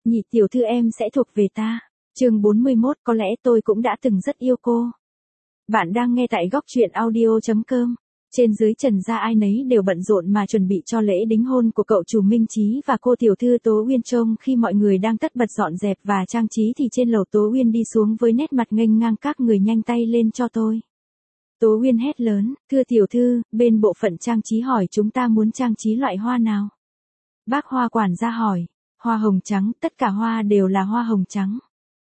nhị tiểu thư em sẽ thuộc về ta. Chương 41, có lẽ tôi cũng đã từng rất yêu cô. Bạn đang nghe tại góc truyện audio.com. Trên dưới Trần gia ai nấy đều bận rộn mà chuẩn bị cho lễ đính hôn của cậu chủ Minh Chí và cô tiểu thư Tố Uyên. Trông khi mọi người đang tất bật dọn dẹp và trang trí thì trên lầu Tố Uyên đi xuống với nét mặt nghênh ngang, các người nhanh tay lên cho tôi. Tố Uyên hét lớn, thưa tiểu thư, bên bộ phận trang trí hỏi chúng ta muốn trang trí loại hoa nào? Bác hoa quản gia hỏi, hoa hồng trắng, tất cả hoa đều là hoa hồng trắng.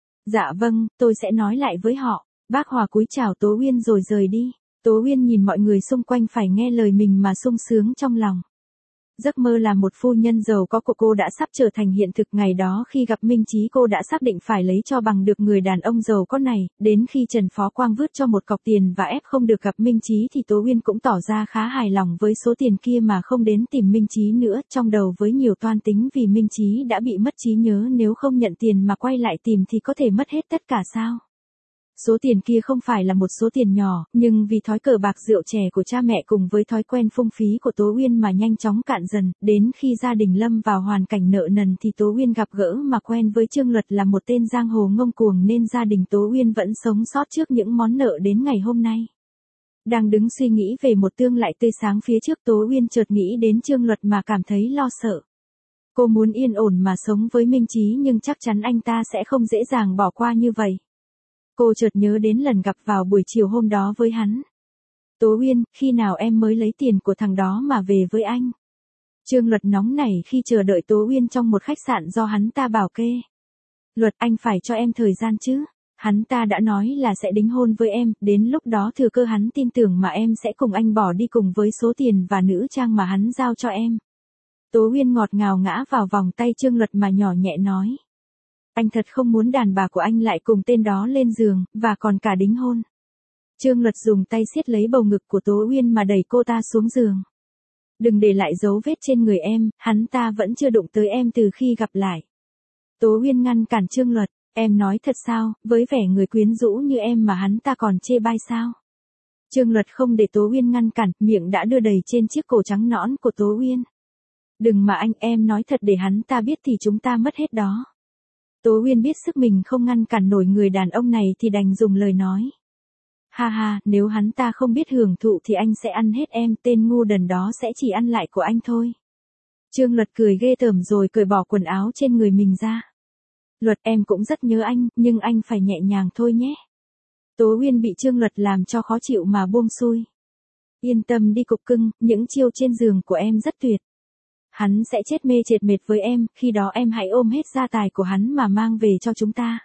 Dạ vâng, tôi sẽ nói lại với họ. Bác Hòa cúi chào Tố Uyên rồi rời đi. Tố Uyên nhìn mọi người xung quanh phải nghe lời mình mà sung sướng trong lòng. Giấc mơ là một phu nhân giàu có của cô đã sắp trở thành hiện thực. Ngày đó khi gặp Minh Chí cô đã xác định phải lấy cho bằng được người đàn ông giàu có này. Đến khi Trần Phó Quang vứt cho một cọc tiền và ép không được gặp Minh Chí thì Tố Uyên cũng tỏ ra khá hài lòng với số tiền kia mà không đến tìm Minh Chí nữa. Trong đầu với nhiều toan tính vì Minh Chí đã bị mất trí nhớ, nếu không nhận tiền mà quay lại tìm thì có thể mất hết tất cả sao? Số tiền kia không phải là một số tiền nhỏ, nhưng vì thói cờ bạc rượu chè của cha mẹ cùng với thói quen phung phí của Tố Uyên mà nhanh chóng cạn dần. Đến khi gia đình lâm vào hoàn cảnh nợ nần thì Tố Uyên gặp gỡ mà quen với Trương Luật, là một tên giang hồ ngông cuồng, nên gia đình Tố Uyên vẫn sống sót trước những món nợ đến ngày hôm nay. Đang đứng suy nghĩ về một tương lai tươi sáng phía trước, Tố Uyên chợt nghĩ đến Trương Luật mà cảm thấy lo sợ. Cô muốn yên ổn mà sống với Minh Chí, nhưng chắc chắn anh ta sẽ không dễ dàng bỏ qua như vậy. Cô chợt nhớ đến lần gặp vào buổi chiều hôm đó với hắn. Tố Uyên, khi nào em mới lấy tiền của thằng đó mà về với anh? Trương Luật nóng nảy khi chờ đợi Tố Uyên trong một khách sạn do hắn ta bảo kê. Luật, anh phải cho em thời gian chứ. Hắn ta đã nói là sẽ đính hôn với em, đến lúc đó thừa cơ hắn tin tưởng mà em sẽ cùng anh bỏ đi cùng với số tiền và nữ trang mà hắn giao cho em. Tố Uyên ngọt ngào ngã vào vòng tay Trương Luật mà nhỏ nhẹ nói. Anh thật không muốn đàn bà của anh lại cùng tên đó lên giường, và còn cả đính hôn. Trương Luật dùng tay siết lấy bầu ngực của Tố Uyên mà đẩy cô ta xuống giường. Đừng để lại dấu vết trên người em, hắn ta vẫn chưa đụng tới em từ khi gặp lại. Tố Uyên ngăn cản Trương Luật, em nói thật sao, với vẻ người quyến rũ như em mà hắn ta còn chê bai sao? Trương Luật không để Tố Uyên ngăn cản, miệng đã đưa đầy trên chiếc cổ trắng nõn của Tố Uyên. Đừng mà anh, em nói thật để hắn ta biết thì chúng ta mất hết đó. Tố Uyên biết sức mình không ngăn cản nổi người đàn ông này thì đành dùng lời nói. Ha ha, nếu hắn ta không biết hưởng thụ thì anh sẽ ăn hết em, tên ngu đần đó sẽ chỉ ăn lại của anh thôi. Trương Luật cười ghê tởm rồi cởi bỏ quần áo trên người mình ra. Luật, em cũng rất nhớ anh, nhưng anh phải nhẹ nhàng thôi nhé. Tố Uyên bị Trương Luật làm cho khó chịu mà buông xuôi. Yên tâm đi cục cưng, những chiêu trên giường của em rất tuyệt. Hắn sẽ chết mê chết mệt với em, khi đó em hãy ôm hết gia tài của hắn mà mang về cho chúng ta.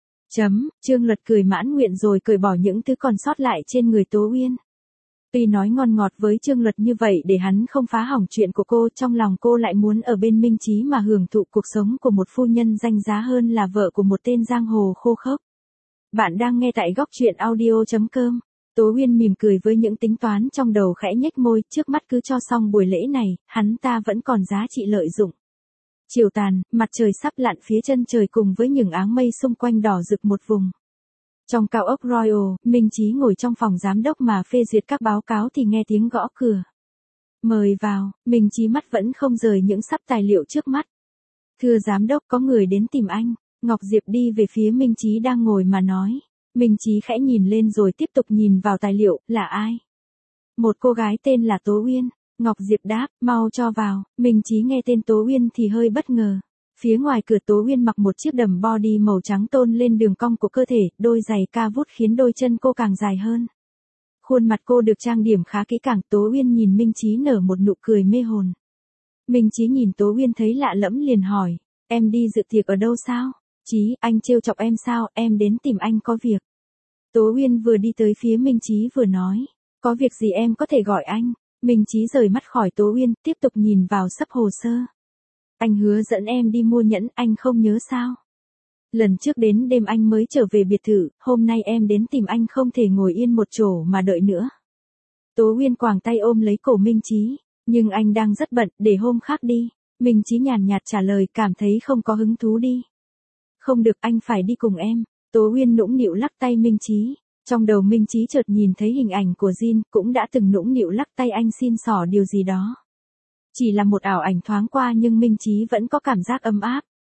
Trương Luật cười mãn nguyện rồi cởi bỏ những thứ còn sót lại trên người Tố Uyên. Tuy nói ngon ngọt với Trương Luật như vậy để hắn không phá hỏng chuyện của cô, trong lòng cô lại muốn ở bên Minh Chí mà hưởng thụ cuộc sống của một phu nhân danh giá hơn là vợ của một tên giang hồ khô khốc. Bạn đang nghe tại góc truyện audio.com. Tố Uyên mỉm cười với những tính toán trong đầu, khẽ nhếch môi, trước mắt cứ cho xong buổi lễ này, hắn ta vẫn còn giá trị lợi dụng. Chiều tàn, mặt trời sắp lặn phía chân trời cùng với những áng mây xung quanh đỏ rực một vùng. Trong cao ốc Royal, Minh Chí ngồi trong phòng giám đốc mà phê duyệt các báo cáo thì nghe tiếng gõ cửa. Mời vào, Minh Chí mắt vẫn không rời những sắp tài liệu trước mắt. Thưa giám đốc, có người đến tìm anh. Ngọc Diệp đi về phía Minh Chí đang ngồi mà nói. Minh Chí khẽ nhìn lên rồi tiếp tục nhìn vào tài liệu, là ai? Một cô gái tên là Tố Uyên. Ngọc Diệp đáp, mau cho vào. Minh Chí nghe tên Tố Uyên thì hơi bất ngờ. Phía ngoài cửa Tố Uyên mặc một chiếc đầm body màu trắng tôn lên đường cong của cơ thể, đôi giày ca vút khiến đôi chân cô càng dài hơn. Khuôn mặt cô được trang điểm khá kỹ càng. Tố Uyên nhìn Minh Chí nở một nụ cười mê hồn. Minh Chí nhìn Tố Uyên thấy lạ lẫm liền hỏi, em đi dự tiệc ở đâu sao? Chí, anh trêu chọc em sao, em đến tìm anh có việc. Tố Uyên vừa đi tới phía Minh Chí vừa nói, có việc gì em có thể gọi anh. Minh Chí rời mắt khỏi Tố Uyên, tiếp tục nhìn vào sấp hồ sơ. Anh hứa dẫn em đi mua nhẫn, anh không nhớ sao? Lần trước đến đêm anh mới trở về biệt thự, hôm nay em đến tìm anh không thể ngồi yên một chỗ mà đợi nữa. Tố Uyên quàng tay ôm lấy cổ Minh Chí, nhưng anh đang rất bận, để hôm khác đi. Minh Chí nhàn nhạt trả lời, cảm thấy không có hứng thú đi. Không được, anh phải đi cùng em. Tố Uyên nũng nịu lắc tay Minh Chí. Trong đầu Minh Chí chợt nhìn thấy hình ảnh của Jin, cũng đã từng nũng nịu lắc tay anh xin xỏ điều gì đó. Chỉ là một ảo ảnh thoáng qua nhưng Minh Chí vẫn có cảm giác ấm áp.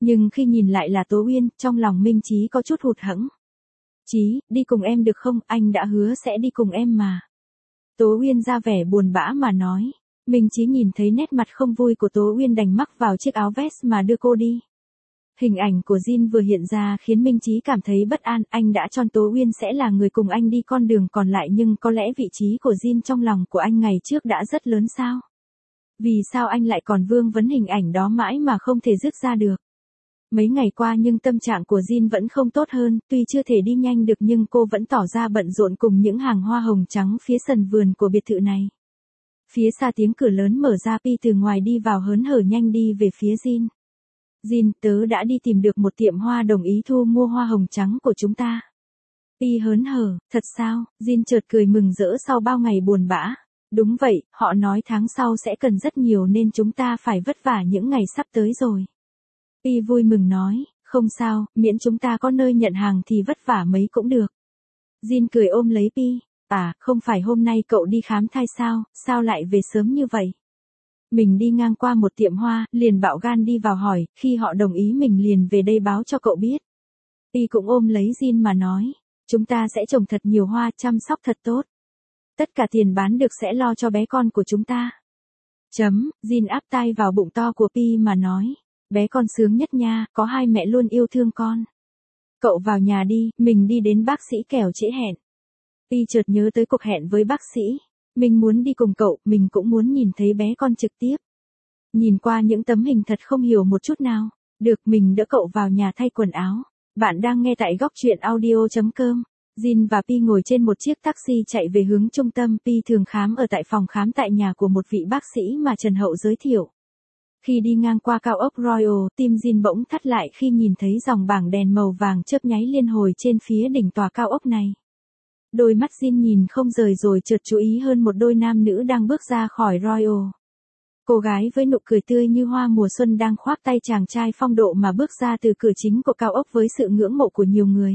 Nhưng khi nhìn lại là Tố Uyên, trong lòng Minh Chí có chút hụt hẫng. Chí, đi cùng em được không, anh đã hứa sẽ đi cùng em mà. Tố Uyên ra vẻ buồn bã mà nói. Minh Chí nhìn thấy nét mặt không vui của Tố Uyên đành mắc vào chiếc áo vest mà đưa cô đi. Hình ảnh của Jin vừa hiện ra khiến Minh Chí cảm thấy bất an, anh đã chọn Tố Uyên sẽ là người cùng anh đi con đường còn lại nhưng có lẽ vị trí của Jin trong lòng của anh ngày trước đã rất lớn sao? Vì sao anh lại còn vương vấn hình ảnh đó mãi mà không thể dứt ra được? Mấy ngày qua nhưng tâm trạng của Jin vẫn không tốt hơn, tuy chưa thể đi nhanh được nhưng cô vẫn tỏ ra bận rộn cùng những hàng hoa hồng trắng phía sân vườn của biệt thự này. Phía xa tiếng cửa lớn mở ra, Pi từ ngoài đi vào hớn hở nhanh đi về phía Jin. Jin, tớ đã đi tìm được một tiệm hoa đồng ý thu mua hoa hồng trắng của chúng ta. Pi hớn hở, thật sao? Jin chợt cười mừng rỡ sau bao ngày buồn bã. Đúng vậy, họ nói tháng sau sẽ cần rất nhiều nên chúng ta phải vất vả những ngày sắp tới rồi. Pi vui mừng nói, không sao, miễn chúng ta có nơi nhận hàng thì vất vả mấy cũng được. Jin cười ôm lấy Pi, à, không phải hôm nay cậu đi khám thai sao lại về sớm như vậy? Mình đi ngang qua một tiệm hoa, liền bạo gan đi vào hỏi, khi họ đồng ý mình liền về đây báo cho cậu biết. Pi cũng ôm lấy Jin mà nói, chúng ta sẽ trồng thật nhiều hoa, chăm sóc thật tốt. Tất cả tiền bán được sẽ lo cho bé con của chúng ta. Jin áp tay vào bụng to của Pi mà nói, bé con sướng nhất nha, có hai mẹ luôn yêu thương con. Cậu vào nhà đi, mình đi đến bác sĩ kẻo trễ hẹn. Pi chợt nhớ tới cuộc hẹn với bác sĩ. Mình muốn đi cùng cậu, mình cũng muốn nhìn thấy bé con trực tiếp. Nhìn qua những tấm hình thật không hiểu một chút nào. Được, mình đỡ cậu vào nhà thay quần áo. Bạn đang nghe tại góc truyện audio.com. Jin và Pi ngồi trên một chiếc taxi chạy về hướng trung tâm. Pi thường khám ở tại phòng khám tại nhà của một vị bác sĩ mà Trần Hậu giới thiệu. Khi đi ngang qua cao ốc Royal, tim Jin bỗng thắt lại khi nhìn thấy dòng bảng đèn màu vàng chớp nháy liên hồi trên phía đỉnh tòa cao ốc này. Đôi mắt Jin nhìn không rời rồi chợt chú ý hơn một đôi nam nữ đang bước ra khỏi Royal. Cô gái với nụ cười tươi như hoa mùa xuân đang khoác tay chàng trai phong độ mà bước ra từ cửa chính của cao ốc với sự ngưỡng mộ của nhiều người.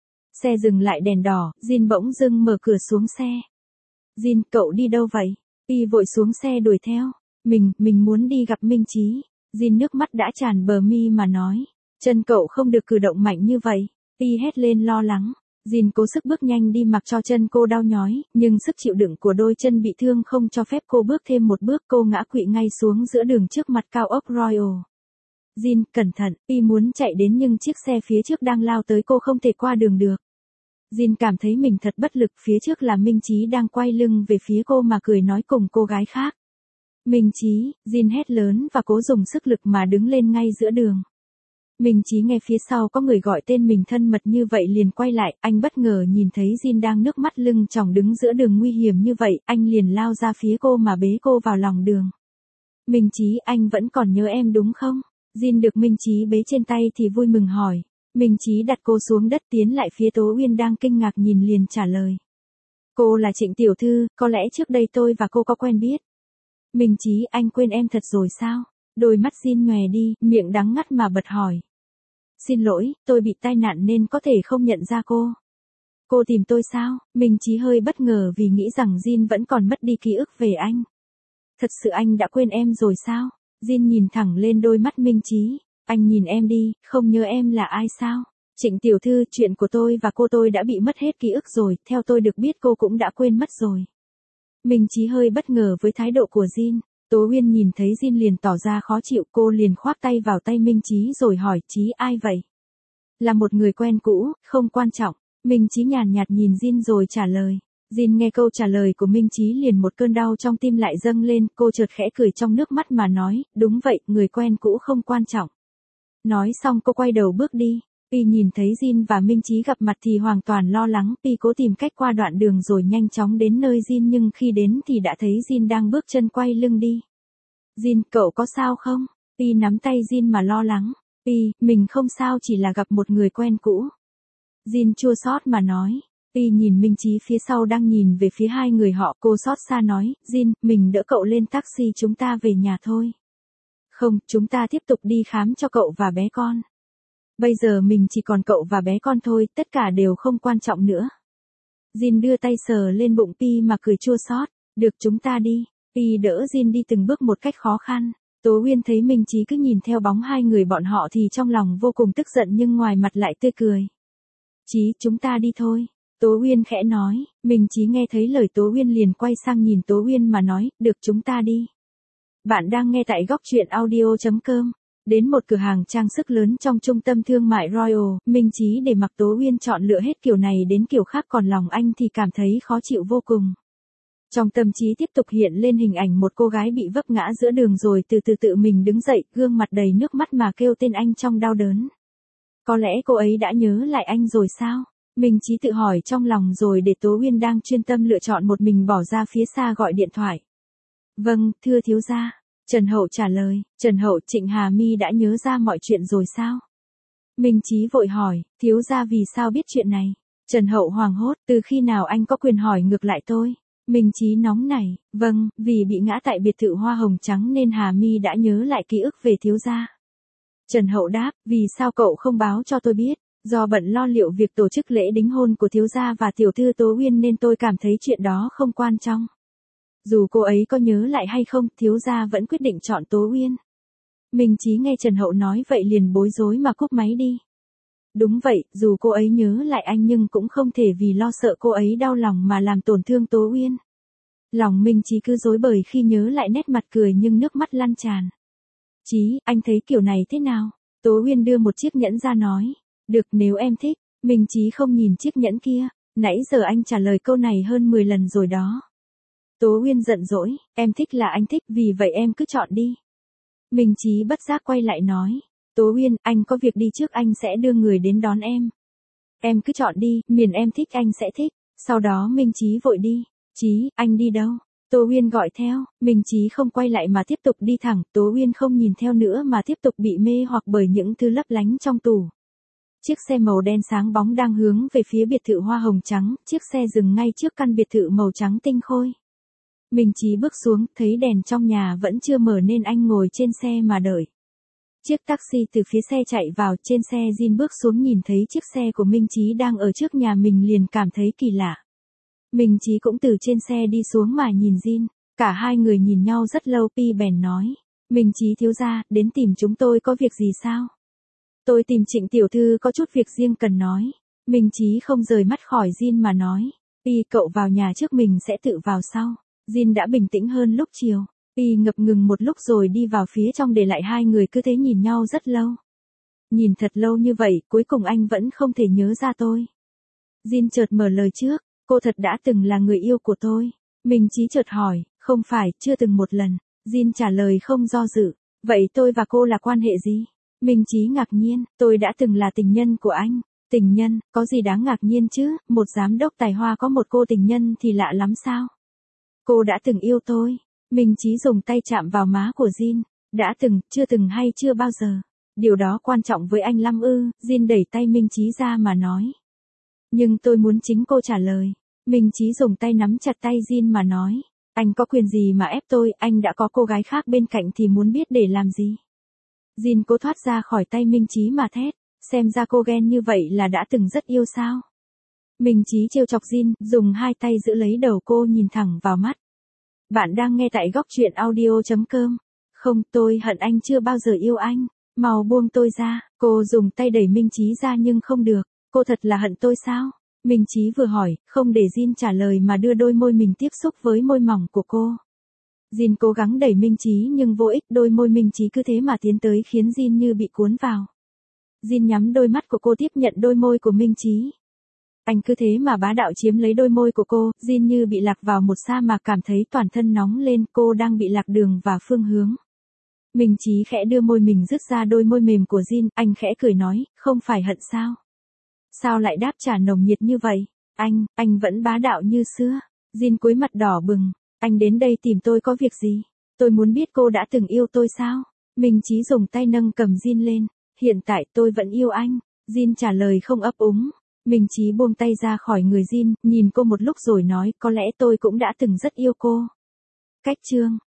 Xe dừng lại đèn đỏ, Jin bỗng dưng mở cửa xuống xe. Jin, cậu đi đâu vậy? Pi vội xuống xe đuổi theo. Mình muốn đi gặp Minh Chí. Jin nước mắt đã tràn bờ mi mà nói. Chân cậu không được cử động mạnh như vậy. Pi hét lên lo lắng. Jin cố sức bước nhanh đi mặc cho chân cô đau nhói, nhưng sức chịu đựng của đôi chân bị thương không cho phép cô bước thêm một bước, cô ngã quỵ ngay xuống giữa đường trước mặt cao ốc Royal. Jin, cẩn thận, Pi muốn chạy đến nhưng chiếc xe phía trước đang lao tới, cô không thể qua đường được. Jin cảm thấy mình thật bất lực, phía trước là Minh Chí đang quay lưng về phía cô mà cười nói cùng cô gái khác. Minh Chí, Jin hét lớn và cố dùng sức lực mà đứng lên ngay giữa đường. Minh Chí nghe phía sau có người gọi tên mình thân mật như vậy liền quay lại, anh bất ngờ nhìn thấy Jin đang nước mắt lưng tròng đứng giữa đường nguy hiểm như vậy, anh liền lao ra phía cô mà bế cô vào lòng đường. Minh Chí, anh vẫn còn nhớ em đúng không? Jin được Minh Chí bế trên tay thì vui mừng hỏi. Minh Chí đặt cô xuống đất tiến lại phía Tố Uyên đang kinh ngạc nhìn liền trả lời. Cô là Trịnh tiểu thư, có lẽ trước đây tôi và cô có quen biết. Minh Chí, anh quên em thật rồi sao? Đôi mắt Jin nhòe đi, miệng đắng ngắt mà bật hỏi. Xin lỗi, tôi bị tai nạn nên có thể không nhận ra cô. Cô tìm tôi sao? Minh Chí hơi bất ngờ vì nghĩ rằng Jin vẫn còn mất đi ký ức về anh. Thật sự anh đã quên em rồi sao? Jin nhìn thẳng lên đôi mắt Minh Chí. Anh nhìn em đi, không nhớ em là ai sao? Trịnh tiểu thư, chuyện của tôi và cô tôi đã bị mất hết ký ức rồi, theo tôi được biết cô cũng đã quên mất rồi. Minh Chí hơi bất ngờ với thái độ của Jin. Tố Uyên nhìn thấy Jin liền tỏ ra khó chịu, cô liền khoác tay vào tay Minh Chí rồi hỏi, Chí ai vậy? Là một người quen cũ, không quan trọng. Minh Chí nhàn nhạt nhìn Jin rồi trả lời. Jin nghe câu trả lời của Minh Chí liền một cơn đau trong tim lại dâng lên, cô chợt khẽ cười trong nước mắt mà nói, đúng vậy, người quen cũ không quan trọng. Nói xong cô quay đầu bước đi. Pi nhìn thấy Jin và Minh Chí gặp mặt thì hoàn toàn lo lắng, Pi cố tìm cách qua đoạn đường rồi nhanh chóng đến nơi Jin nhưng khi đến thì đã thấy Jin đang bước chân quay lưng đi. Jin, cậu có sao không? Pi nắm tay Jin mà lo lắng. Pi, mình không sao, chỉ là gặp một người quen cũ. Jin chua xót mà nói. Pi nhìn Minh Chí phía sau đang nhìn về phía hai người họ, cô xót xa nói, Jin, mình đỡ cậu lên taxi, chúng ta về nhà thôi. Không, chúng ta tiếp tục đi khám cho cậu và bé con. Bây giờ mình chỉ còn cậu và bé con thôi, tất cả đều không quan trọng nữa. Jin đưa tay sờ lên bụng Pi mà cười chua xót. Được, chúng ta đi. Pi đỡ Jin đi từng bước một cách khó khăn. Tố Uyên thấy Minh Chí cứ nhìn theo bóng hai người bọn họ thì trong lòng vô cùng tức giận nhưng ngoài mặt lại tươi cười. Chí, chúng ta đi thôi. Tố Uyên khẽ nói, Minh Chí nghe thấy lời Tố Uyên liền quay sang nhìn Tố Uyên mà nói, được chúng ta đi. Bạn đang nghe tại góc truyện audio.com. Đến một cửa hàng trang sức lớn trong trung tâm thương mại Royal, Minh Chí để mặc Tố Uyên chọn lựa hết kiểu này đến kiểu khác còn lòng anh thì cảm thấy khó chịu vô cùng. Trong tâm trí tiếp tục hiện lên hình ảnh một cô gái bị vấp ngã giữa đường rồi từ từ tự mình đứng dậy, gương mặt đầy nước mắt mà kêu tên anh trong đau đớn. Có lẽ cô ấy đã nhớ lại anh rồi sao? Minh Chí tự hỏi trong lòng rồi để Tố Uyên đang chuyên tâm lựa chọn một mình bỏ ra phía xa gọi điện thoại. Vâng, thưa thiếu gia. Trần Hậu trả lời, Trần Hậu, Trịnh Hà My đã nhớ ra mọi chuyện rồi sao? Minh Chí vội hỏi, thiếu gia vì sao biết chuyện này? Trần Hậu hoảng hốt, từ khi nào anh có quyền hỏi ngược lại tôi? Minh Chí nóng nảy, vâng, vì bị ngã tại biệt thự hoa hồng trắng nên Hà My đã nhớ lại ký ức về thiếu gia. Trần Hậu đáp, vì sao cậu không báo cho tôi biết? Do bận lo liệu việc tổ chức lễ đính hôn của thiếu gia và tiểu thư Tố Uyên nên tôi cảm thấy chuyện đó không quan trọng. Dù cô ấy có nhớ lại hay không, thiếu gia vẫn quyết định chọn Tố Uyên. Minh Chí nghe Trần Hậu nói vậy liền bối rối mà cúp máy đi. Đúng vậy, dù cô ấy nhớ lại anh nhưng cũng không thể vì lo sợ cô ấy đau lòng mà làm tổn thương Tố Uyên. Lòng Minh Chí cứ rối bời khi nhớ lại nét mặt cười nhưng nước mắt lăn tràn. Chí, anh thấy kiểu này thế nào? Tố Uyên đưa một chiếc nhẫn ra nói. Được, nếu em thích. Minh Chí không nhìn chiếc nhẫn kia. Nãy giờ anh trả lời câu này hơn 10 lần rồi đó. Tố Uyên giận dỗi, em thích là anh thích, vì vậy em cứ chọn đi. Minh Chí bất giác quay lại nói. Tố Uyên, anh có việc đi trước, anh sẽ đưa người đến đón em. Em cứ chọn đi, miền em thích anh sẽ thích. Sau đó Minh Chí vội đi. Chí, anh đi đâu? Tố Uyên gọi theo, Minh Chí không quay lại mà tiếp tục đi thẳng, Tố Uyên không nhìn theo nữa mà tiếp tục bị mê hoặc bởi những thứ lấp lánh trong tủ. Chiếc xe màu đen sáng bóng đang hướng về phía biệt thự hoa hồng trắng, chiếc xe dừng ngay trước căn biệt thự màu trắng tinh khôi. Minh Chí bước xuống, thấy đèn trong nhà vẫn chưa mở nên anh ngồi trên xe mà đợi. Chiếc taxi từ phía xe chạy vào, trên xe Jin bước xuống nhìn thấy chiếc xe của Minh Chí đang ở trước nhà mình liền cảm thấy kỳ lạ. Minh Chí cũng từ trên xe đi xuống mà nhìn Jin, cả hai người nhìn nhau rất lâu. Pi bèn nói, Minh Chí thiếu gia, đến tìm chúng tôi có việc gì sao? Tôi tìm Trịnh tiểu thư có chút việc riêng cần nói. Minh Chí không rời mắt khỏi Jin mà nói, Pi cậu vào nhà trước, mình sẽ tự vào sau. Jin đã bình tĩnh hơn lúc chiều. Pi ngập ngừng một lúc rồi đi vào phía trong để lại hai người cứ thế nhìn nhau rất lâu. Nhìn thật lâu như vậy, cuối cùng anh vẫn không thể nhớ ra tôi. Jin chợt mở lời trước, cô thật đã từng là người yêu của tôi. Minh Chí chợt hỏi, không phải, chưa từng một lần. Jin trả lời không do dự, vậy tôi và cô là quan hệ gì? Minh Chí ngạc nhiên, tôi đã từng là tình nhân của anh. Tình nhân, có gì đáng ngạc nhiên chứ, một giám đốc tài hoa có một cô tình nhân thì lạ lắm sao? Cô đã từng yêu tôi. Minh Chí dùng tay chạm vào má của Jin. Đã từng, chưa từng hay chưa bao giờ. Điều đó quan trọng với anh lắm ư? Jin đẩy tay Minh Chí ra mà nói. Nhưng tôi muốn chính cô trả lời. Minh Chí dùng tay nắm chặt tay Jin mà nói. Anh có quyền gì mà ép tôi, anh đã có cô gái khác bên cạnh thì muốn biết để làm gì? Jin cố thoát ra khỏi tay Minh Chí mà thét. Xem ra cô ghen như vậy là đã từng rất yêu sao? Minh Chí trêu chọc Jin, dùng hai tay giữ lấy đầu cô nhìn thẳng vào mắt. Bạn đang nghe tại góc truyện audio.com. Không, tôi hận anh chưa bao giờ yêu anh. Mau buông tôi ra. Cô dùng tay đẩy Minh Chí ra nhưng không được. Cô thật là hận tôi sao? Minh Chí vừa hỏi, không để Jin trả lời mà đưa đôi môi mình tiếp xúc với môi mỏng của cô. Jin cố gắng đẩy Minh Chí nhưng vô ích, đôi môi Minh Chí cứ thế mà tiến tới khiến Jin như bị cuốn vào. Jin nhắm đôi mắt của cô tiếp nhận đôi môi của Minh Chí. Anh cứ thế mà bá đạo chiếm lấy đôi môi của cô, Jin như bị lạc vào một sa mạc cảm thấy toàn thân nóng lên, cô đang bị lạc đường và phương hướng. Minh Chí khẽ đưa môi mình rứt ra đôi môi mềm của Jin, anh khẽ cười nói, không phải hận sao? Sao lại đáp trả nồng nhiệt như vậy? Anh vẫn bá đạo như xưa. Jin cúi mặt đỏ bừng, anh đến đây tìm tôi có việc gì? Tôi muốn biết cô đã từng yêu tôi sao? Minh Chí dùng tay nâng cầm Jin lên, hiện tại tôi vẫn yêu anh. Jin trả lời không ấp úng. Minh Chí buông tay ra khỏi người Jin, nhìn cô một lúc rồi nói, có lẽ tôi cũng đã từng rất yêu cô. Cách chương